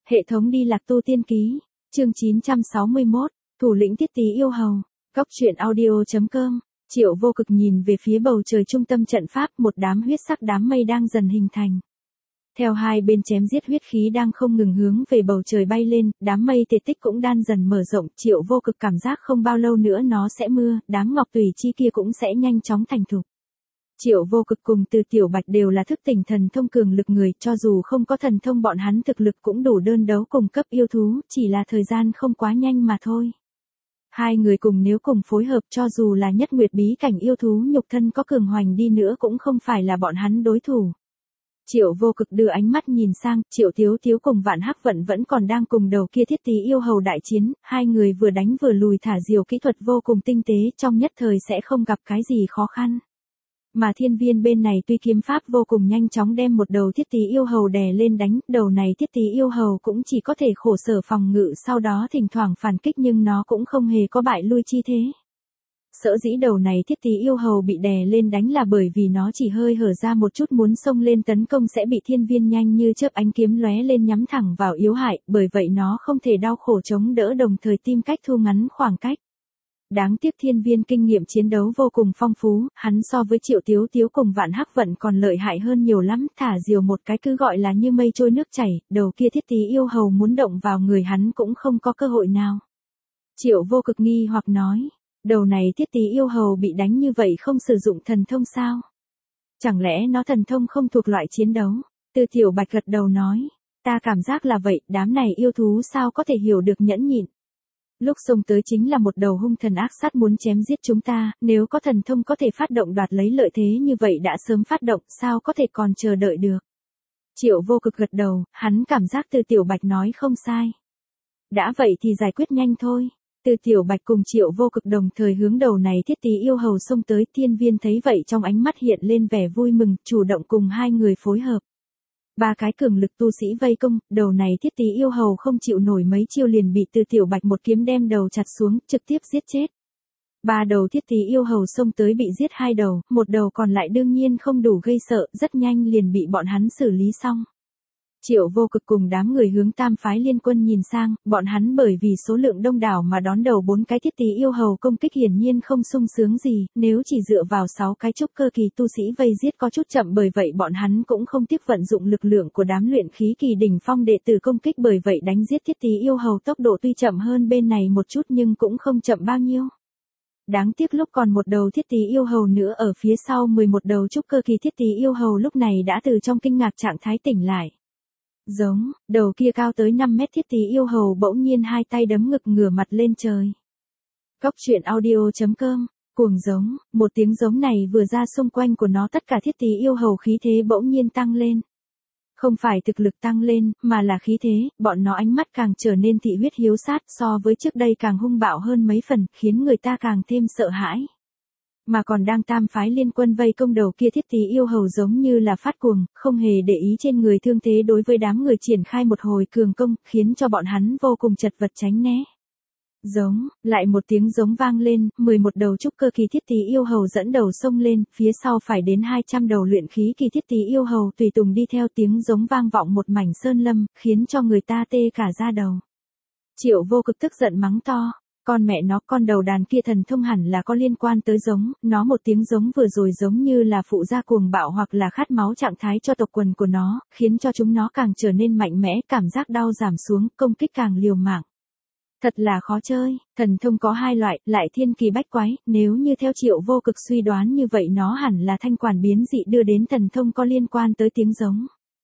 Hệ thống đi lạc tu tiên ký, chương 961, thủ lĩnh Tiết Tý yêu hầu, Cóc truyện audio.com. Triệu Vô Cực nhìn về phía bầu trời trung tâm trận pháp, một đám huyết sắc đám mây đang dần hình thành. Theo hai bên chém giết, huyết khí đang không ngừng hướng về bầu trời bay lên, đám mây tiệt tích cũng đan dần mở rộng. Triệu Vô Cực cảm giác không bao lâu nữa nó sẽ mưa, đám ngọc tùy chi kia cũng sẽ nhanh chóng thành thục. Triệu Vô Cực cùng Từ Tiểu Bạch đều là thức tỉnh thần thông cường lực người, cho dù không có thần thông bọn hắn thực lực cũng đủ đơn đấu cùng cấp yêu thú, chỉ là thời gian không quá nhanh mà thôi. Hai người cùng nếu cùng phối hợp, cho dù là nhất nguyệt bí cảnh yêu thú nhục thân có cường hoành đi nữa cũng không phải là bọn hắn đối thủ. Triệu Vô Cực đưa ánh mắt nhìn sang, Triệu Tiếu Tiếu cùng Vạn Hắc Vận vẫn còn đang cùng đầu kia Thiết Tý yêu hầu đại chiến, hai người vừa đánh vừa lùi thả diều kỹ thuật vô cùng tinh tế, trong nhất thời sẽ không gặp cái gì khó khăn. Mà Thiên Viên bên này tuy kiếm pháp vô cùng nhanh chóng đem một đầu Thiết Tý yêu hầu đè lên đánh, đầu này Thiết Tý yêu hầu cũng chỉ có thể khổ sở phòng ngự, sau đó thỉnh thoảng phản kích nhưng nó cũng không hề có bại lui chi thế. Sở dĩ đầu này Thiết Tý yêu hầu bị đè lên đánh là bởi vì nó chỉ hơi hở ra một chút muốn xông lên tấn công sẽ bị Thiên Viên nhanh như chớp ánh kiếm lóe lên nhắm thẳng vào yếu hại, bởi vậy nó không thể đau khổ chống đỡ, đồng thời tìm cách thu ngắn khoảng cách. Đáng tiếc Thiên Viên kinh nghiệm chiến đấu vô cùng phong phú, hắn so với Triệu Tiếu Tiếu cùng Vạn Hắc Vận còn lợi hại hơn nhiều lắm, thả diều một cái cứ gọi là như mây trôi nước chảy, đầu kia Thiết Tý yêu hầu muốn động vào người hắn cũng không có cơ hội nào. Triệu Vô Cực nghi hoặc nói, đầu này Thiết Tý yêu hầu bị đánh như vậy không sử dụng thần thông sao? Chẳng lẽ nó thần thông không thuộc loại chiến đấu? Từ Tiểu Bạch gật đầu nói, ta cảm giác là vậy, đám này yêu thú sao có thể hiểu được nhẫn nhịn. Lúc xông tới chính là một đầu hung thần ác sát muốn chém giết chúng ta, nếu có thần thông có thể phát động đoạt lấy lợi thế như vậy đã sớm phát động, sao có thể còn chờ đợi được. Triệu Vô Cực gật đầu, hắn cảm giác Từ Tiểu Bạch nói không sai. Đã vậy thì giải quyết nhanh thôi. Từ Tiểu Bạch cùng Triệu Vô Cực đồng thời hướng đầu này Thiết Tý yêu hầu xông tới, Thiên Viên thấy vậy trong ánh mắt hiện lên vẻ vui mừng, chủ động cùng hai người phối hợp. Ba cái cường lực tu sĩ vây công, đầu này Thiết Tý yêu hầu không chịu nổi mấy chiêu liền bị Từ Tiểu Bạch một kiếm đem đầu chặt xuống, trực tiếp giết chết. Ba đầu Thiết Tý yêu hầu xông tới bị giết hai đầu, một đầu còn lại đương nhiên không đủ gây sợ, rất nhanh liền bị bọn hắn xử lý xong. Triệu Vô Cực cùng đám người hướng Tam phái liên quân nhìn sang, bọn hắn bởi vì số lượng đông đảo mà đón đầu bốn cái Thiết Tý yêu hầu công kích hiển nhiên không sung sướng gì, nếu chỉ dựa vào 6 cái trúc cơ kỳ tu sĩ vây giết có chút chậm, bởi vậy bọn hắn cũng không tiếc vận dụng lực lượng của đám luyện khí kỳ đỉnh phong đệ tử công kích, bởi vậy đánh giết Thiết Tý yêu hầu tốc độ tuy chậm hơn bên này một chút nhưng cũng không chậm bao nhiêu. Đáng tiếc lúc còn một đầu Thiết Tý yêu hầu nữa ở phía sau 11 đầu trúc cơ kỳ Thiết Tý yêu hầu lúc này đã từ trong kinh ngạc trạng thái tỉnh lại. Giống, đầu kia cao tới 5 mét Thiết Tý yêu hầu bỗng nhiên hai tay đấm ngực ngửa mặt lên trời. Cóc truyện audio.com, cuồng giống, một tiếng giống này vừa ra xung quanh của nó tất cả Thiết Tý yêu hầu khí thế bỗng nhiên tăng lên. Không phải thực lực tăng lên, mà là khí thế, bọn nó ánh mắt càng trở nên thị huyết hiếu sát, so với trước đây càng hung bạo hơn mấy phần, khiến người ta càng thêm sợ hãi. Mà còn đang Tam phái liên quân vây công đầu kia Thiết Tý yêu hầu giống như là phát cuồng, không hề để ý trên người thương thế, đối với đám người triển khai một hồi cường công, khiến cho bọn hắn vô cùng chật vật tránh né. Giống, lại một tiếng giống vang lên, 11 đầu trúc cơ kỳ Thiết Tý yêu hầu dẫn đầu xông lên, phía sau phải đến 200 đầu luyện khí kỳ Thiết Tý yêu hầu tùy tùng đi theo, tiếng giống vang vọng một mảnh sơn lâm, khiến cho người ta tê cả da đầu. Triệu Vô Cực tức giận mắng to, con mẹ nó, con đầu đàn kia thần thông hẳn là có liên quan tới giống, nó một tiếng giống vừa rồi giống như là phụ ra cuồng bạo hoặc là khát máu trạng thái cho tộc quần của nó, khiến cho chúng nó càng trở nên mạnh mẽ, cảm giác đau giảm xuống, công kích càng liều mạng. Thật là khó chơi, thần thông có hai loại, lại thiên kỳ bách quái, nếu như theo Triệu Vô Cực suy đoán như vậy nó hẳn là thanh quản biến dị đưa đến thần thông có liên quan tới tiếng giống.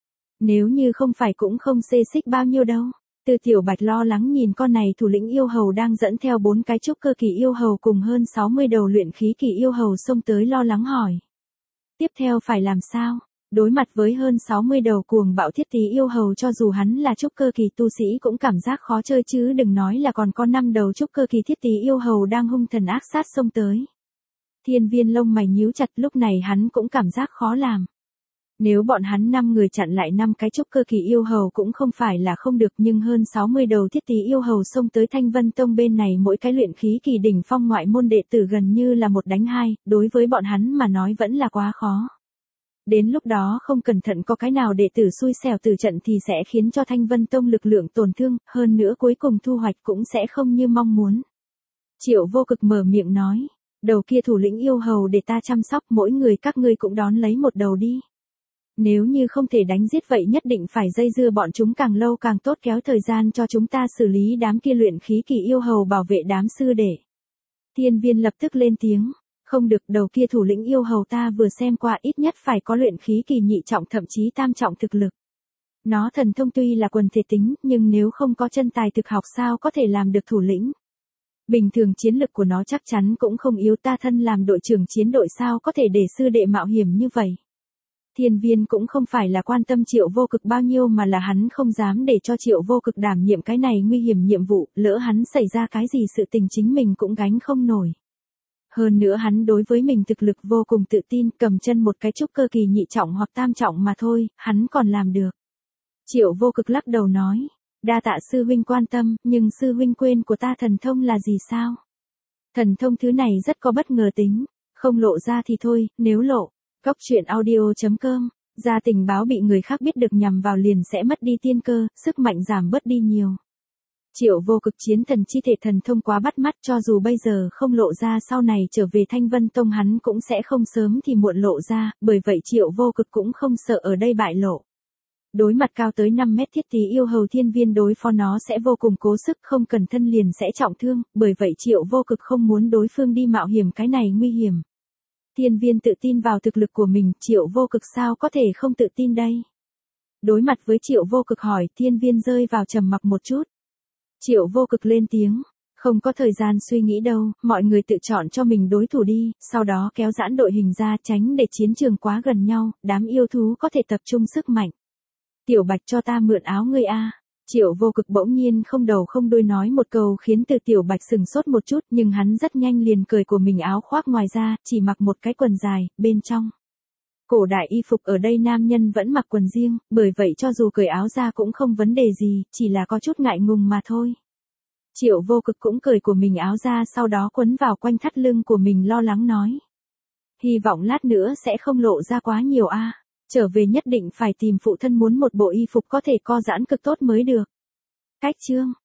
Nếu như không phải cũng không xê xích bao nhiêu đâu. Từ Tiểu Bạch lo lắng nhìn con này thủ lĩnh yêu hầu đang dẫn theo 4 cái trúc cơ kỳ yêu hầu cùng hơn 60 đầu luyện khí kỳ yêu hầu xông tới, lo lắng hỏi. Tiếp theo phải làm sao? Đối mặt với hơn 60 đầu cuồng bạo Thiết Tý yêu hầu, cho dù hắn là trúc cơ kỳ tu sĩ cũng cảm giác khó chơi chứ đừng nói là còn có 5 đầu trúc cơ kỳ Thiết Tý yêu hầu đang hung thần ác sát xông tới. Thiên Viên lông mày nhíu chặt, lúc này hắn cũng cảm giác khó làm. Nếu bọn hắn 5 người chặn lại 5 cái trúc cơ kỳ yêu hầu cũng không phải là không được, nhưng hơn 60 đầu Thiết Tý yêu hầu xông tới Thanh Vân Tông bên này, mỗi cái luyện khí kỳ đỉnh phong ngoại môn đệ tử gần như là một đánh hai, đối với bọn hắn mà nói vẫn là quá khó. Đến lúc đó không cẩn thận có cái nào đệ tử xui xẻo từ trận thì sẽ khiến cho Thanh Vân Tông lực lượng tổn thương, hơn nữa cuối cùng thu hoạch cũng sẽ không như mong muốn. Triệu Vô Cực mở miệng nói, đầu kia thủ lĩnh yêu hầu để ta chăm sóc, mỗi người các ngươi cũng đón lấy một đầu đi. Nếu như không thể đánh giết vậy nhất định phải dây dưa bọn chúng càng lâu càng tốt, kéo thời gian cho chúng ta xử lý đám kia luyện khí kỳ yêu hầu bảo vệ đám sư đệ. Thiên Viên lập tức lên tiếng, không được, đầu kia thủ lĩnh yêu hầu ta vừa xem qua ít nhất phải có luyện khí kỳ nhị trọng thậm chí tam trọng thực lực. Nó thần thông tuy là quần thể tính, nhưng nếu không có chân tài thực học sao có thể làm được thủ lĩnh. Bình thường chiến lực của nó chắc chắn cũng không yếu, ta thân làm đội trưởng chiến đội sao có thể để sư đệ mạo hiểm như vậy. Thiên Viên cũng không phải là quan tâm Triệu Vô Cực bao nhiêu mà là hắn không dám để cho Triệu Vô Cực đảm nhiệm cái này nguy hiểm nhiệm vụ, lỡ hắn xảy ra cái gì sự tình chính mình cũng gánh không nổi. Hơn nữa hắn đối với mình thực lực vô cùng tự tin, cầm chân một cái trúc cơ kỳ nhị trọng hoặc tam trọng mà thôi, hắn còn làm được. Triệu Vô Cực lắc đầu nói, đa tạ sư huynh quan tâm, nhưng sư huynh quên của ta thần thông là gì sao? Thần thông thứ này rất có bất ngờ tính, không lộ ra thì thôi, nếu lộ. Cốc truyện audio.com, ra tình báo bị người khác biết được nhằm vào liền sẽ mất đi tiên cơ, sức mạnh giảm bớt đi nhiều. Triệu Vô Cực chiến thần chi thể thần thông quá bắt mắt, cho dù bây giờ không lộ ra sau này trở về Thanh Vân Tông hắn cũng sẽ không sớm thì muộn lộ ra, bởi vậy Triệu Vô Cực cũng không sợ ở đây bại lộ. Đối mặt cao tới 5 mét thiết tí yêu hầu Thiên Viên đối phó nó sẽ vô cùng cố sức, không cần thân liền sẽ trọng thương, bởi vậy Triệu Vô Cực không muốn đối phương đi mạo hiểm cái này nguy hiểm. Thiên Viên tự tin vào thực lực của mình, Triệu Vô Cực sao có thể không tự tin đây? Đối mặt với Triệu Vô Cực hỏi, Thiên Viên rơi vào trầm mặc một chút. Triệu Vô Cực lên tiếng, không có thời gian suy nghĩ đâu, mọi người tự chọn cho mình đối thủ đi, sau đó kéo giãn đội hình ra tránh để chiến trường quá gần nhau, đám yêu thú có thể tập trung sức mạnh. Tiểu Bạch cho ta mượn áo ngươi a. Triệu Vô Cực bỗng nhiên không đầu không đuôi nói một câu khiến từ Tiểu Bạch sừng sốt một chút, nhưng hắn rất nhanh liền cởi của mình áo khoác ngoài ra, chỉ mặc một cái quần dài, bên trong. Cổ đại y phục ở đây nam nhân vẫn mặc quần riêng, bởi vậy cho dù cởi áo ra cũng không vấn đề gì, chỉ là có chút ngại ngùng mà thôi. Triệu Vô Cực cũng cởi của mình áo ra sau đó quấn vào quanh thắt lưng của mình lo lắng nói. Hy vọng lát nữa sẽ không lộ ra quá nhiều a. Trở về nhất định phải tìm phụ thân muốn một bộ y phục có thể co giãn cực tốt mới được. Cách chương